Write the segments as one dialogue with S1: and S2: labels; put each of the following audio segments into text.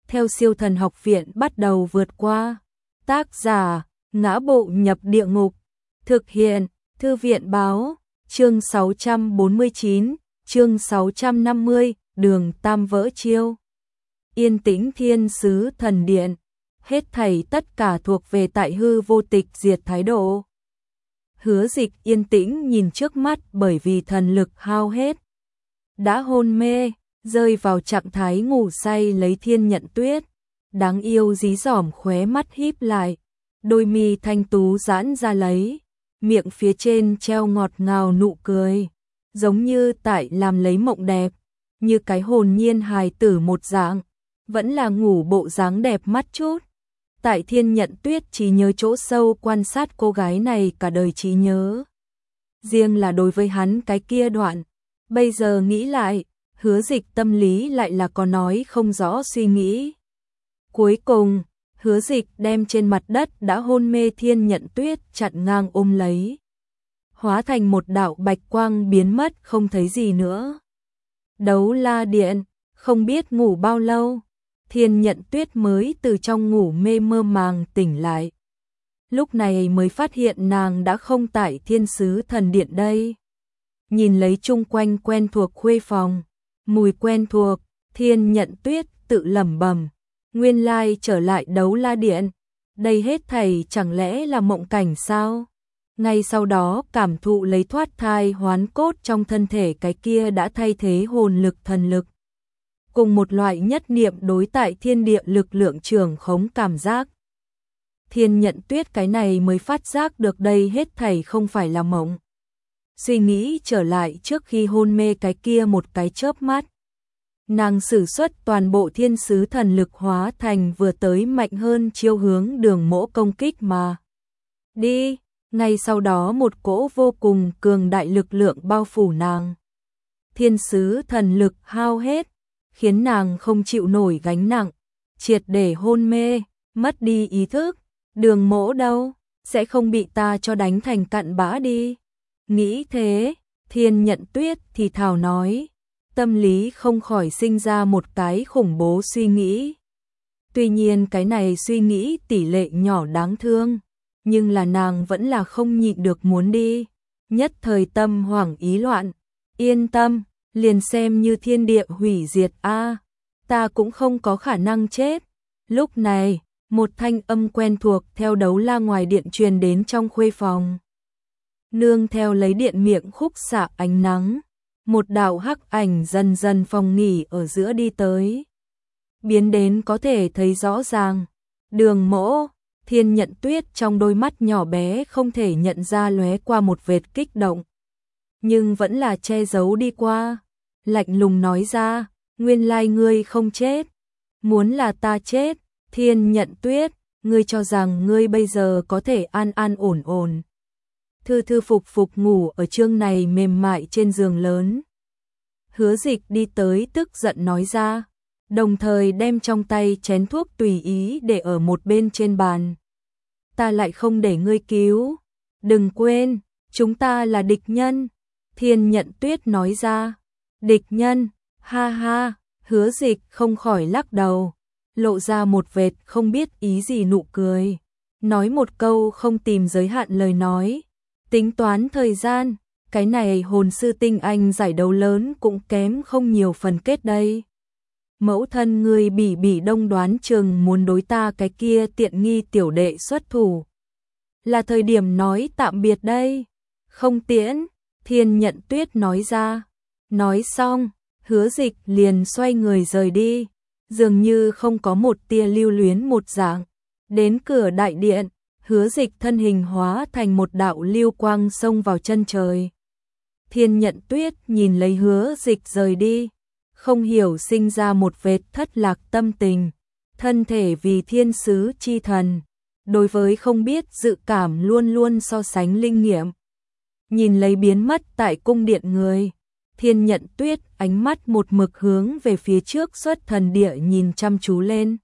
S1: theo Siêu Thần Học Viện bắt đầu vượt qua. Tác giả: Ngã Bộ Nhập Địa Ngục. Thực hiện: Thư viện báo. Chương 649, chương 650, Đường Tam Vỡ Chiêu. Yên tĩnh Thiên Sứ Thần Điện. Hết thảy tất cả thuộc về tại hư vô tịch diệt thái độ. Hứa Dịch yên tĩnh nhìn trước mắt bởi vì thần lực hao hết. Đã hôn mê, rơi vào trạng thái ngủ say lấy Thiên Nhận Tuyết. Đáng yêu dí dỏm khóe mắt híp lại, đôi mi thanh tú giãn ra lấy, miệng phía trên treo ngọt ngào nụ cười, giống như tại làm lấy mộng đẹp, như cái hồn nhiên hài tử một dạng, vẫn là ngủ bộ dáng đẹp mắt chút. Tại Thiên Nhận Tuyết trí nhớ chỗ sâu quan sát cô gái này cả đời trí nhớ. Riêng là đối với hắn cái kia đoạn, bây giờ nghĩ lại, Hứa Dịch tâm lý lại là có nói không rõ suy nghĩ. Cuối cùng, Hứa Dịch đem trên mặt đất đã hôn mê Thiên Nhận Tuyết chặn ngang ôm lấy. Hóa thành một đạo bạch quang biến mất không thấy gì nữa. Đấu La Điện, không biết ngủ bao lâu, Thiên Nhận Tuyết mới từ trong ngủ mê mơ màng tỉnh lại. Lúc này mới phát hiện nàng đã không tại Thiên Sứ Thần Điện đây. Nhìn lấy chung quanh quen thuộc khuê phòng, mùi quen thuộc, Thiên Nhận Tuyết tự lẩm bẩm, nguyên lai trở lại Đấu La Điện, đây hết thảy chẳng lẽ là mộng cảnh sao? Ngay sau đó cảm thụ lấy thoát thai hoán cốt trong thân thể cái kia đã thay thế hồn lực thần lực. Cùng một loại nhất niệm đối tại thiên địa lực lượng trường khống cảm giác. Thiên Nhận Tuyết cái này mới phát giác được đây hết thảy không phải là mộng. Suy nghĩ trở lại trước khi hôn mê cái kia một cái chớp mắt. Nàng sử xuất toàn bộ thiên sứ thần lực hóa thành vừa tới mạnh hơn chiêu hướng Đường Mỗ công kích mà. Đi, ngay sau đó một cỗ vô cùng cường đại lực lượng bao phủ nàng. Thiên sứ thần lực hao hết, khiến nàng không chịu nổi gánh nặng, triệt để hôn mê, mất đi ý thức. Đường Mỗ đâu, sẽ không bị ta cho đánh thành cặn bã đi. Nghĩ thế, Thiên Nhận Tuyết thì thào nói, tâm lý không khỏi sinh ra một cái khủng bố suy nghĩ. Tuy nhiên cái này suy nghĩ tỷ lệ nhỏ đáng thương, nhưng là nàng vẫn là không nhịn được muốn đi. Nhất thời tâm hoảng ý loạn, yên tâm, liền xem như thiên địa hủy diệt ta cũng không có khả năng chết. Lúc này, một thanh âm quen thuộc theo Đấu La ngoài điện truyền đến trong khuê phòng. Nương theo lấy điện miệng khúc xạ ánh nắng, một đạo hắc ảnh dần dần phòng nghỉ ở giữa đi tới. Biến đến có thể thấy rõ ràng, Đường Mỗ. Thiên Nhận Tuyết trong đôi mắt nhỏ bé không thể nhận ra lóe qua một vệt kích động, nhưng vẫn là che giấu đi qua, lạnh lùng nói ra, nguyên lai ngươi không chết, muốn là ta chết. Thiên Nhận Tuyết, ngươi cho rằng ngươi bây giờ có thể an an ổn ổn, thư thư phục phục ngủ ở chương này mềm mại trên giường lớn. Hứa Dịch đi tới tức giận nói ra, đồng thời đem trong tay chén thuốc tùy ý để ở một bên trên bàn. Ta lại không để ngươi cứu, đừng quên, chúng ta là địch nhân. Thiên Nhận Tuyết nói ra, địch nhân, ha ha. Hứa Dịch không khỏi lắc đầu, lộ ra một vệt không biết ý gì nụ cười, nói một câu không tìm giới hạn lời nói, tính toán thời gian, cái này hồn sư tinh anh giải đấu lớn cũng kém không nhiều phần kết đây. Mẫu thân ngươi bỉ đông đoán chừng muốn đối ta cái kia tiện nghi tiểu đệ xuất thủ. Là thời điểm nói tạm biệt đây. Không tiễn, Thiên Nhận Tuyết nói ra. Nói xong, Hứa Dịch liền xoay người rời đi, dường như không có một tia lưu luyến một dạng. Đến cửa đại điện, Hứa Dịch thân hình hóa thành một đạo lưu quang xông vào chân trời. Thiên Nhận Tuyết nhìn lấy Hứa Dịch rời đi, không hiểu sinh ra một vệt thất lạc tâm tình, thân thể vì thiên sứ chi thần, đối với không biết dự cảm luôn luôn so sánh linh nghiệm. Nhìn lấy biến mất tại cung điện người, Thiên Nhận Tuyết ánh mắt một mực hướng về phía trước xuất thần địa nhìn chăm chú lên.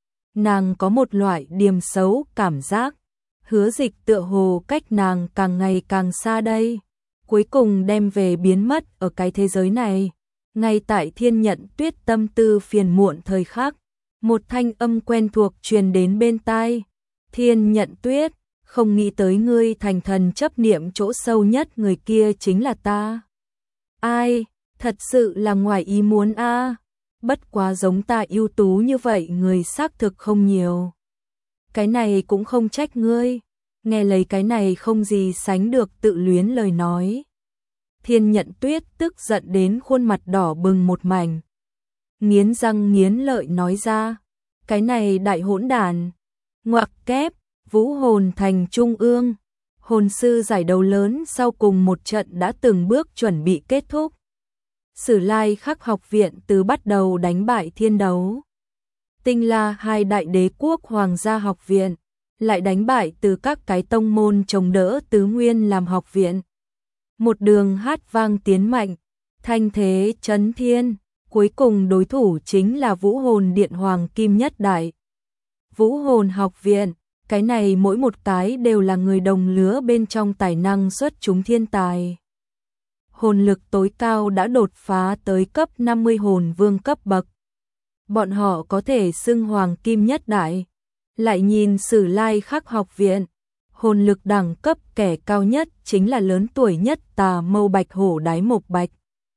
S1: Nàng có một loại điềm xấu cảm giác, Hứa Dịch tựa hồ cách nàng càng ngày càng xa đây, cuối cùng đem về biến mất ở cái thế giới này. Ngay tại Thiên Nhận Tuyết tâm tư phiền muộn thời khắc, Một thanh âm quen thuộc truyền đến bên tai. Thiên Nhận Tuyết, không nghĩ tới ngươi thành thần chấp niệm chỗ sâu nhất người kia chính là ta. Ai, thật sự là ngoài ý muốn a. Bất quá giống ta ưu tú như vậy người xác thực không nhiều. Cái này cũng không trách ngươi. Nghe lấy cái này không gì sánh được tự luyến lời nói. Thiên Nhận Tuyết tức giận đến khuôn mặt đỏ bừng một mảnh. Nghiến răng nghiến lợi nói ra, cái này đại hỗn đản. Ngoặc kép, Vũ Hồn Thành Trung ương. Hồn sư giải đấu lớn sau cùng một trận đã từng bước chuẩn bị kết thúc. Sử Lai Khắc học viện từ bắt đầu đánh bại Thiên Đấu Tinh La hai đại đế quốc hoàng gia học viện, lại đánh bại từ các cái tông môn chống đỡ tứ nguyên làm học viện. Một đường hát vang tiến mạnh, thanh thế chấn thiên, cuối cùng đối thủ chính là Vũ Hồn Điện Hoàng Kim Nhất Đại. Vũ Hồn học viện, cái này mỗi một cái đều là người đồng lứa bên trong tài năng xuất chúng thiên tài. Hồn lực tối cao đã đột phá tới cấp 50 hồn vương cấp bậc. Bọn họ có thể xưng Hoàng Kim Nhất Đại. Lại nhìn Sử Lai Khắc học viện, hồn lực đẳng cấp kẻ cao nhất chính là lớn tuổi nhất Tà Mâu Bạch Hổ Đái Mộc Bạch.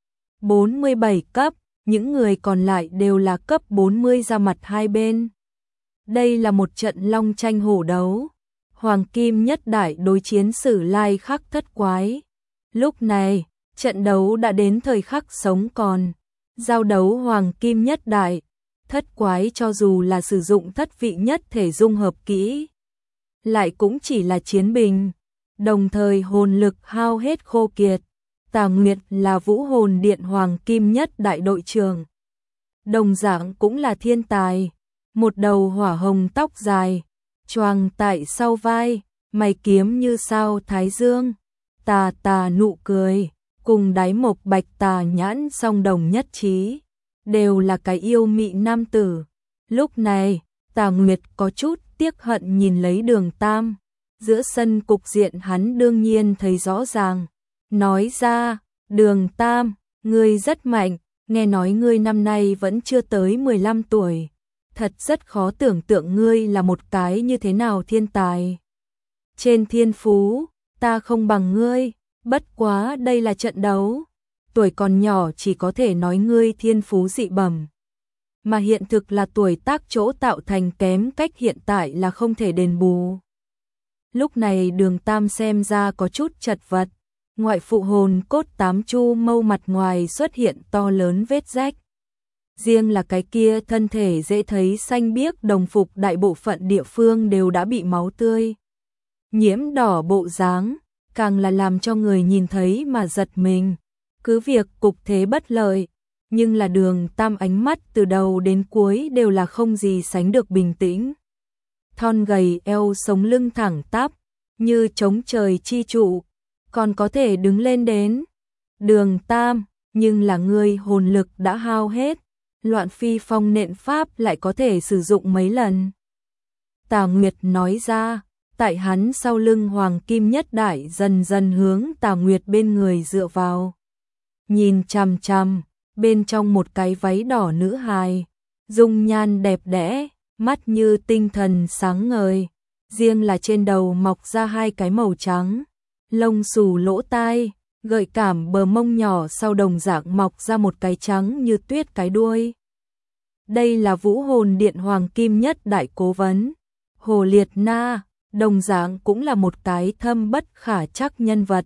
S1: 47 cấp, những người còn lại đều là cấp 40 ra mặt hai bên. Đây là một trận long tranh hổ đấu. Hoàng Kim Nhất Đại đối chiến Sử Lai Khắc thất quái. Lúc này, trận đấu đã đến thời khắc sống còn. Giao đấu Hoàng Kim Nhất Đại, thất quái cho dù là sử dụng thất vị nhất thể dung hợp kỹ, lại cũng chỉ là chiến bình. Đồng thời hồn lực hao hết khô kiệt. Tà Nguyệt là Vũ Hồn Điện Hoàng Kim Nhất Đại đội trưởng. Đồng dạng cũng là thiên tài. Một đầu hỏa hồng tóc dài, choàng tại sau vai, mày kiếm như sao thái dương. Tà tà nụ cười, cùng Đái Mộc Bạch tà nhãn song đồng nhất trí. Đều là cái yêu mị nam tử. Lúc này, Tà Nguyệt có chút tiếc hận nhìn lấy Đường Tam. Giữa sân cục diện hắn đương nhiên thấy rõ ràng. Nói ra, Đường Tam, ngươi rất mạnh, nghe nói ngươi năm nay vẫn chưa tới 15 tuổi. Thật rất khó tưởng tượng ngươi là một cái như thế nào thiên tài. Trên thiên phú, ta không bằng ngươi, bất quá đây là trận đấu. Tuổi còn nhỏ chỉ có thể nói ngươi thiên phú dị bẩm. Mà hiện thực là tuổi tác chỗ tạo thành kém cách hiện tại là không thể đền bù. Lúc này Đường Tam xem ra có chút chật vật. Ngoại phụ hồn cốt 8 chu mâu mặt ngoài xuất hiện to lớn vết rách. Riêng là cái kia thân thể dễ thấy xanh biếc đồng phục đại bộ phận địa phương đều đã bị máu tươi nhiễm đỏ bộ dáng, càng là làm cho người nhìn thấy mà giật mình. Cứ việc cục thế bất lợi, nhưng là Đường Tam ánh mắt từ đầu đến cuối đều là không gì sánh được bình tĩnh. Thon gầy eo sống lưng thẳng tắp, như chống trời chi trụ, còn có thể đứng lên đến. Đường Tam, nhưng là ngươi hồn lực đã hao hết, Loạn Phi Phong nện pháp lại có thể sử dụng mấy lần. Tà Nguyệt nói ra, tại hắn sau lưng Hoàng Kim Nhất Đại dần dần hướng Tà Nguyệt bên người dựa vào. Nhìn chằm chằm, bên trong một cái váy đỏ nữ hài, dung nhan đẹp đẽ, mắt như tinh thần sáng ngời, riêng là trên đầu mọc ra hai cái màu trắng, lông xù lỗ tai, gợi cảm bờ mông nhỏ sau đồng dạng mọc ra một cái trắng như tuyết cái đuôi. Đây là Vũ Hồn Điện Hoàng Kim Nhất Đại cố vấn, Hồ Liệt Na, đồng dạng cũng là một cái thâm bất khả trắc nhân vật.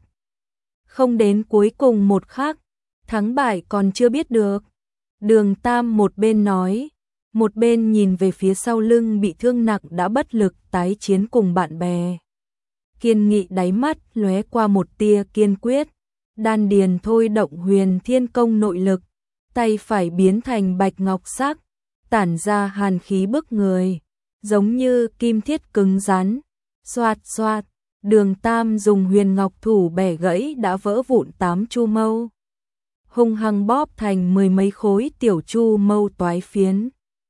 S1: Không đến cuối cùng một khắc, thắng bại còn chưa biết được. Đường Tam một bên nói, một bên nhìn về phía sau lưng bị thương nặng đã bất lực tái chiến cùng bạn bè. Kiên nghị đáy mắt lóe qua một tia kiên quyết, đan điền thôi động Huyền Thiên Công nội lực, tay phải biến thành bạch ngọc sắc, tản ra hàn khí bức người, giống như kim thiết cứng rắn. Xoạt xoạt, Đường Tam dùng huyền ngọc thủ bẻ gãy đã vỡ vụn 8 chu mâu, hung hăng bóp thành mười mấy khối tiểu chu mâu toái phiến.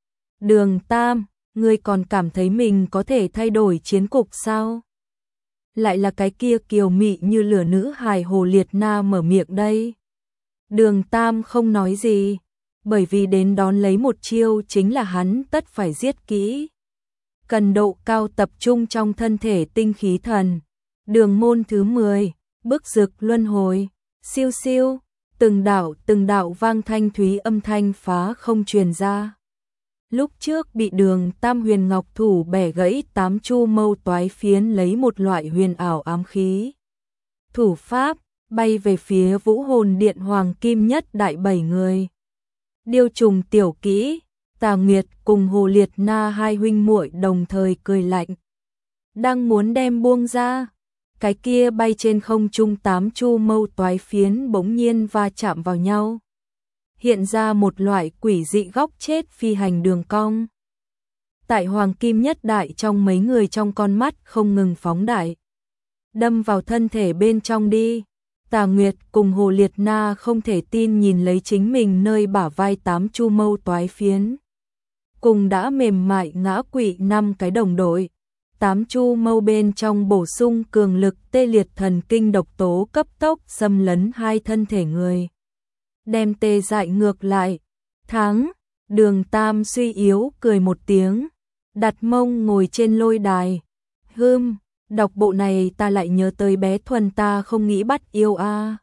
S1: Đường Tam, ngươi còn cảm thấy mình có thể thay đổi chiến cục sao? Lại là cái kia kiều mị như lửa nữ hài Hồ Liệt Na mở miệng đây. Đường Tam không nói gì, bởi vì đến đón lấy một chiêu chính là hắn tất phải giết kỹ. Cần độ cao tập trung trong thân thể tinh khí thần. Đường môn thứ 10, bức dực luân hồi, siêu siêu, từng đạo vang thanh thúy âm thanh phá không truyền ra. Lúc trước bị Đường Tam Huyền Ngọc thủ bẻ gãy 8 chu mâu toái phiến lấy một loại huyền ảo ám khí. Thủ pháp, bay về phía Vũ Hồn Điện Hoàng Kim Nhất Đại 7 người. Điêu trùng tiểu kỹ, Tà Nguyệt cùng Hồ Liệt Na hai huynh muội đồng thời cười lạnh. Đang muốn đem buông ra, cái kia bay trên không trung 8 chu mâu toái phiến bỗng nhiên va chạm vào nhau. Hiện ra một loại quỷ dị góc chết phi hành đường cong. Tại Hoàng Kim Nhất Đại trong mấy người trong con mắt không ngừng phóng đại. Đâm vào thân thể bên trong đi. Tà Nguyệt cùng Hồ Liệt Na không thể tin nhìn lấy chính mình nơi bả vai 8 chu mâu toái phiến. Cùng đã mềm mại ngã quỵ 5 cái đồng đội. 8 chu mâu bên trong bổ sung cường lực tê liệt thần kinh độc tố cấp tốc xâm lấn hai thân thể người. Đem tê dại ngược lại. Thắng, Đường Tam suy yếu cười một tiếng. Đặt mông ngồi trên lôi đài. Đọc bộ này ta lại nhớ tới bé Thuần ta không nghĩ bắt yêu a.